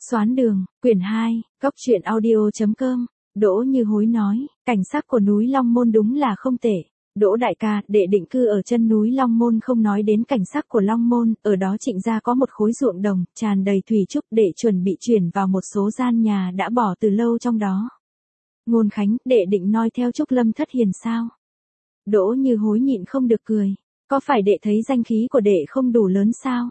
Xoán đường, quyển 2, Cóc truyện audio.com, Đỗ Như Hối nói, cảnh sắc của núi Long Môn đúng là không tệ. Đỗ đại ca, đệ định cư ở chân núi Long Môn không nói đến cảnh sắc của Long Môn, ở đó Trịnh gia có một khối ruộng đồng, tràn đầy thủy trúc để chuẩn bị chuyển vào một số gian nhà đã bỏ từ lâu trong đó. Ngôn Khánh, đệ định noi theo Trúc Lâm Thất Hiền sao? Đỗ Như Hối nhịn không được cười, có phải đệ thấy danh khí của đệ không đủ lớn sao?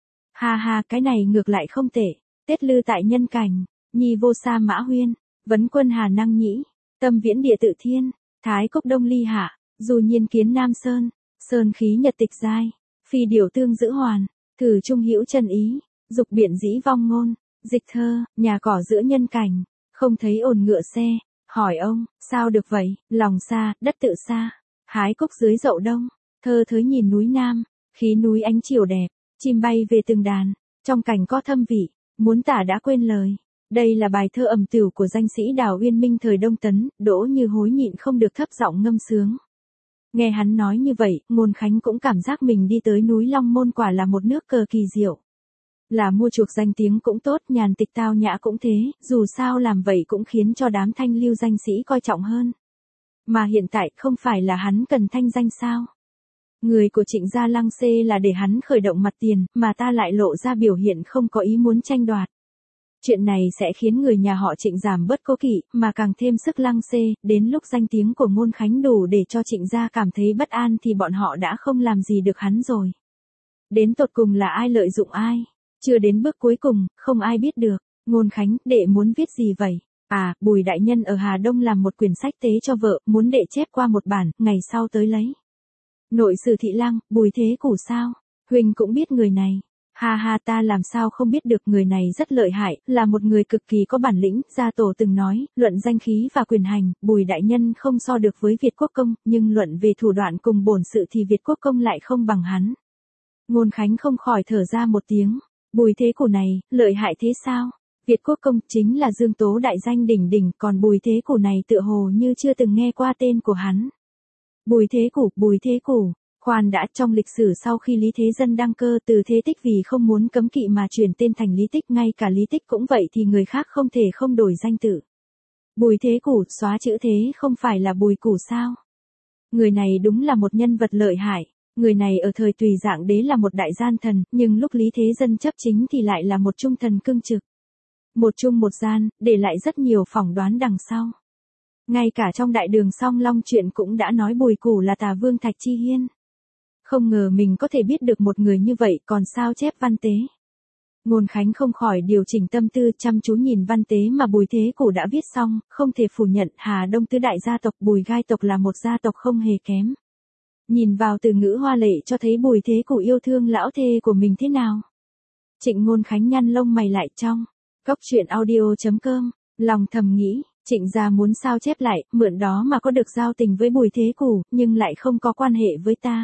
Ha ha, cái này ngược lại không tệ. Tết lư tại nhân cảnh, nhi vô sa mã huyên, vấn quân hà năng nhĩ, tâm viễn địa tự thiên, thái cốc đông ly hạ, dù nhiên kiến nam sơn, sơn khí nhật tịch giai, phi điều tương giữ hoàn, thử trung hữu chân ý, dục biện dĩ vong ngôn, dịch thơ, nhà cỏ giữa nhân cảnh, không thấy ồn ngựa xe, hỏi ông, sao được vậy, lòng xa, đất tự xa, hái cốc dưới dậu đông, thơ thới nhìn núi nam, khí núi ánh chiều đẹp, chim bay về từng đàn, trong cảnh có thâm vị. Muốn tả đã quên lời. Đây là bài thơ ẩm tửu của danh sĩ Đào Uyên Minh thời Đông Tấn, Đỗ Như Hối nhịn không được thấp giọng ngâm sướng. Nghe hắn nói như vậy, Ngôn Khánh cũng cảm giác mình đi tới núi Long Môn quả là một nước cờ kỳ diệu. Là mua chuộc danh tiếng cũng tốt, nhàn tịch tao nhã cũng thế, dù sao làm vậy cũng khiến cho đám thanh lưu danh sĩ coi trọng hơn. Mà hiện tại không phải là hắn cần thanh danh sao? Người của Trịnh gia lăng xê là để hắn khởi động mặt tiền, mà ta lại lộ ra biểu hiện không có ý muốn tranh đoạt. Chuyện này sẽ khiến người nhà họ Trịnh giảm bớt cố kỵ, mà càng thêm sức lăng xê, đến lúc danh tiếng của Ngôn Khánh đủ để cho Trịnh gia cảm thấy bất an thì bọn họ đã không làm gì được hắn rồi. Đến tột cùng là ai lợi dụng ai? Chưa đến bước cuối cùng, không ai biết được. Ngôn Khánh, đệ muốn viết gì vậy? À, Bùi đại nhân ở Hà Đông làm một quyển sách tế cho vợ, muốn đệ chép qua một bản, ngày sau tới lấy. Nội sử thị lăng, Bùi Thế Củ sao? Huynh cũng biết người này. Ha ha, ta làm sao không biết được, người này rất lợi hại, là một người cực kỳ có bản lĩnh, gia tổ từng nói, luận danh khí và quyền hành, Bùi đại nhân không so được với Việt Quốc công, nhưng luận về thủ đoạn cùng bổn sự thì Việt Quốc công lại không bằng hắn. Ngôn Khánh không khỏi thở ra một tiếng, Bùi Thế Củ này, lợi hại thế sao? Việt Quốc công chính là Dương Tố đại danh đỉnh đỉnh, còn Bùi Thế Củ này tựa hồ như chưa từng nghe qua tên của hắn. Bùi Thế Củ, khoan đã, trong lịch sử sau khi Lý Thế Dân đăng cơ từ Thế Tích vì không muốn cấm kỵ mà chuyển tên thành Lý Tích, ngay cả Lý Tích cũng vậy thì người khác không thể không đổi danh tự. Bùi Thế Củ, xóa chữ thế không phải là Bùi Củ sao? Người này đúng là một nhân vật lợi hại, người này ở thời Tùy Dạng Đế là một đại gian thần, nhưng lúc Lý Thế Dân chấp chính thì lại là một trung thần cương trực. Một trung một gian, để lại rất nhiều phỏng đoán đằng sau. Ngay cả trong Đại Đường Song Long chuyện cũng đã nói Bùi Củ là Tà Vương Thạch Chi Hiên. Không ngờ mình có thể biết được một người như vậy, còn sao chép văn tế. Ngôn Khánh không khỏi điều chỉnh tâm tư, chăm chú nhìn văn tế mà Bùi Thế Củ đã viết xong, không thể phủ nhận Hà Đông tứ đại gia tộc Bùi Gai tộc là một gia tộc không hề kém. Nhìn vào từ ngữ hoa lệ cho thấy Bùi Thế Củ yêu thương lão thê của mình thế nào. Trịnh Ngôn Khánh nhăn lông mày lại trong Cóc truyện audio.com, lòng thầm nghĩ. Trịnh gia muốn sao chép lại, mượn đó mà có được giao tình với Bùi Thế Củ, nhưng lại không có quan hệ với ta.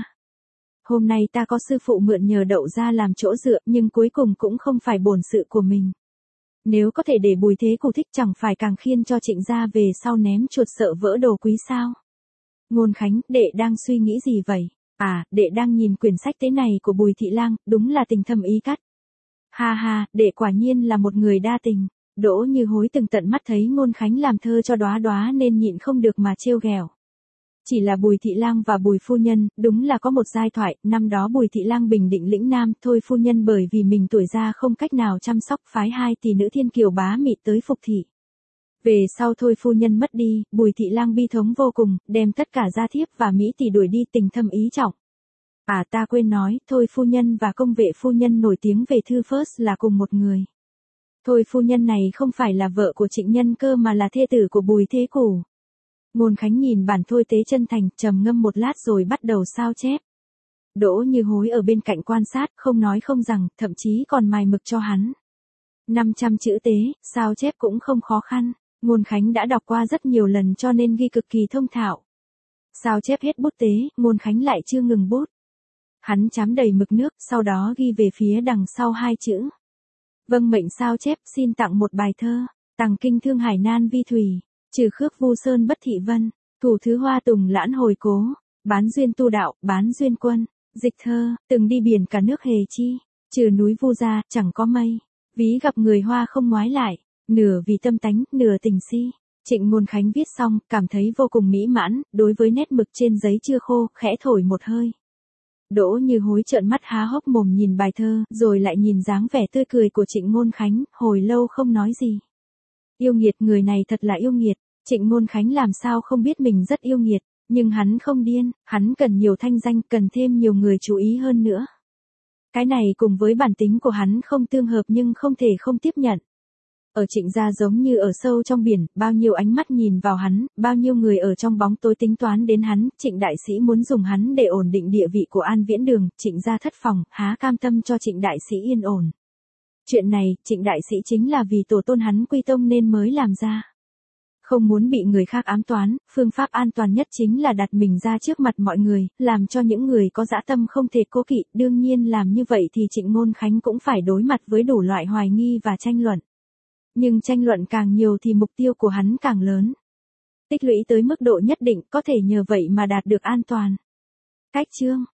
Hôm nay ta có sư phụ mượn nhờ Đậu gia làm chỗ dựa, nhưng cuối cùng cũng không phải bổn sự của mình. Nếu có thể để Bùi Thế Củ thích chẳng phải càng khiến cho Trịnh gia về sau ném chuột sợ vỡ đồ quý sao? Ngôn Khánh, đệ đang suy nghĩ gì vậy? À, đệ đang nhìn quyển sách tế này của Bùi Thị Lang, đúng là tình thâm ý cắt. Ha ha, đệ quả nhiên là một người đa tình. Đỗ Như Hối từng tận mắt thấy Ngôn Khánh làm thơ cho Đóa Đóa nên nhịn không được mà trêu ghẹo. Chỉ là Bùi Thị Lang và Bùi phu nhân, đúng là có một giai thoại, năm đó Bùi Thị Lang bình định lĩnh Nam, Thôi phu nhân bởi vì mình tuổi già không cách nào chăm sóc phái hai tỷ nữ Thiên Kiều Bá Mị tới phục thị. Về sau Thôi phu nhân mất đi, Bùi Thị Lang bi thống vô cùng, đem tất cả gia thiếp và Mỹ tỷ đuổi đi, tình thâm ý trọng. À, ta quên nói, Thôi phu nhân và Công Vệ phu nhân nổi tiếng về thư first là cùng một người. Thôi phu nhân này không phải là vợ của Trịnh Nhân Cơ mà là thê tử của Bùi Thế Củ. Ngôn Khánh nhìn bản thôi tế chân thành, trầm ngâm một lát rồi bắt đầu sao chép. Đỗ Như Hối ở bên cạnh quan sát, không nói không rằng, thậm chí còn mài mực cho hắn. 500 chữ tế, sao chép cũng không khó khăn. Ngôn Khánh đã đọc qua rất nhiều lần cho nên ghi cực kỳ thông thạo. Sao chép hết bút tế, Ngôn Khánh lại chưa ngừng bút. Hắn chám đầy mực nước, sau đó ghi về phía đằng sau hai chữ. Vâng mệnh sao chép, xin tặng một bài thơ. Tằng kinh thương hải nan vi thủy, trừ khước vu sơn bất thị vân, thủ thứ hoa tùng lãn hồi cố, bán duyên tu đạo, bán duyên quân. Dịch thơ, từng đi biển cả nước hề chi, trừ núi vu ra, chẳng có mây. Ví gặp người hoa không ngoái lại, nửa vì tâm tánh, nửa tình si. Trịnh Ngôn Khánh viết xong, cảm thấy vô cùng mỹ mãn, đối với nét mực trên giấy chưa khô, khẽ thổi một hơi. Đỗ Như Hối trợn mắt há hốc mồm nhìn bài thơ, rồi lại nhìn dáng vẻ tươi cười của Trịnh Ngôn Khánh, hồi lâu không nói gì. Yêu nghiệt, người này thật là yêu nghiệt. Trịnh Ngôn Khánh làm sao không biết mình rất yêu nghiệt, nhưng hắn không điên, hắn cần nhiều thanh danh, cần thêm nhiều người chú ý hơn nữa. Cái này cùng với bản tính của hắn không tương hợp nhưng không thể không tiếp nhận. Ở Trịnh gia giống như ở sâu trong biển, bao nhiêu ánh mắt nhìn vào hắn, bao nhiêu người ở trong bóng tối tính toán đến hắn, Trịnh đại sĩ muốn dùng hắn để ổn định địa vị của An Viễn Đường, Trịnh gia thất phòng, há cam tâm cho Trịnh đại sĩ yên ổn. Chuyện này, Trịnh đại sĩ chính là vì tổ tôn hắn quy tông nên mới làm ra. Không muốn bị người khác ám toán, phương pháp an toàn nhất chính là đặt mình ra trước mặt mọi người, làm cho những người có dã tâm không thể cố kỵ, đương nhiên làm như vậy thì Trịnh Ngôn Khánh cũng phải đối mặt với đủ loại hoài nghi và tranh luận. Nhưng tranh luận càng nhiều thì mục tiêu của hắn càng lớn. Tích lũy tới mức độ nhất định có thể nhờ vậy mà đạt được an toàn. Cách chương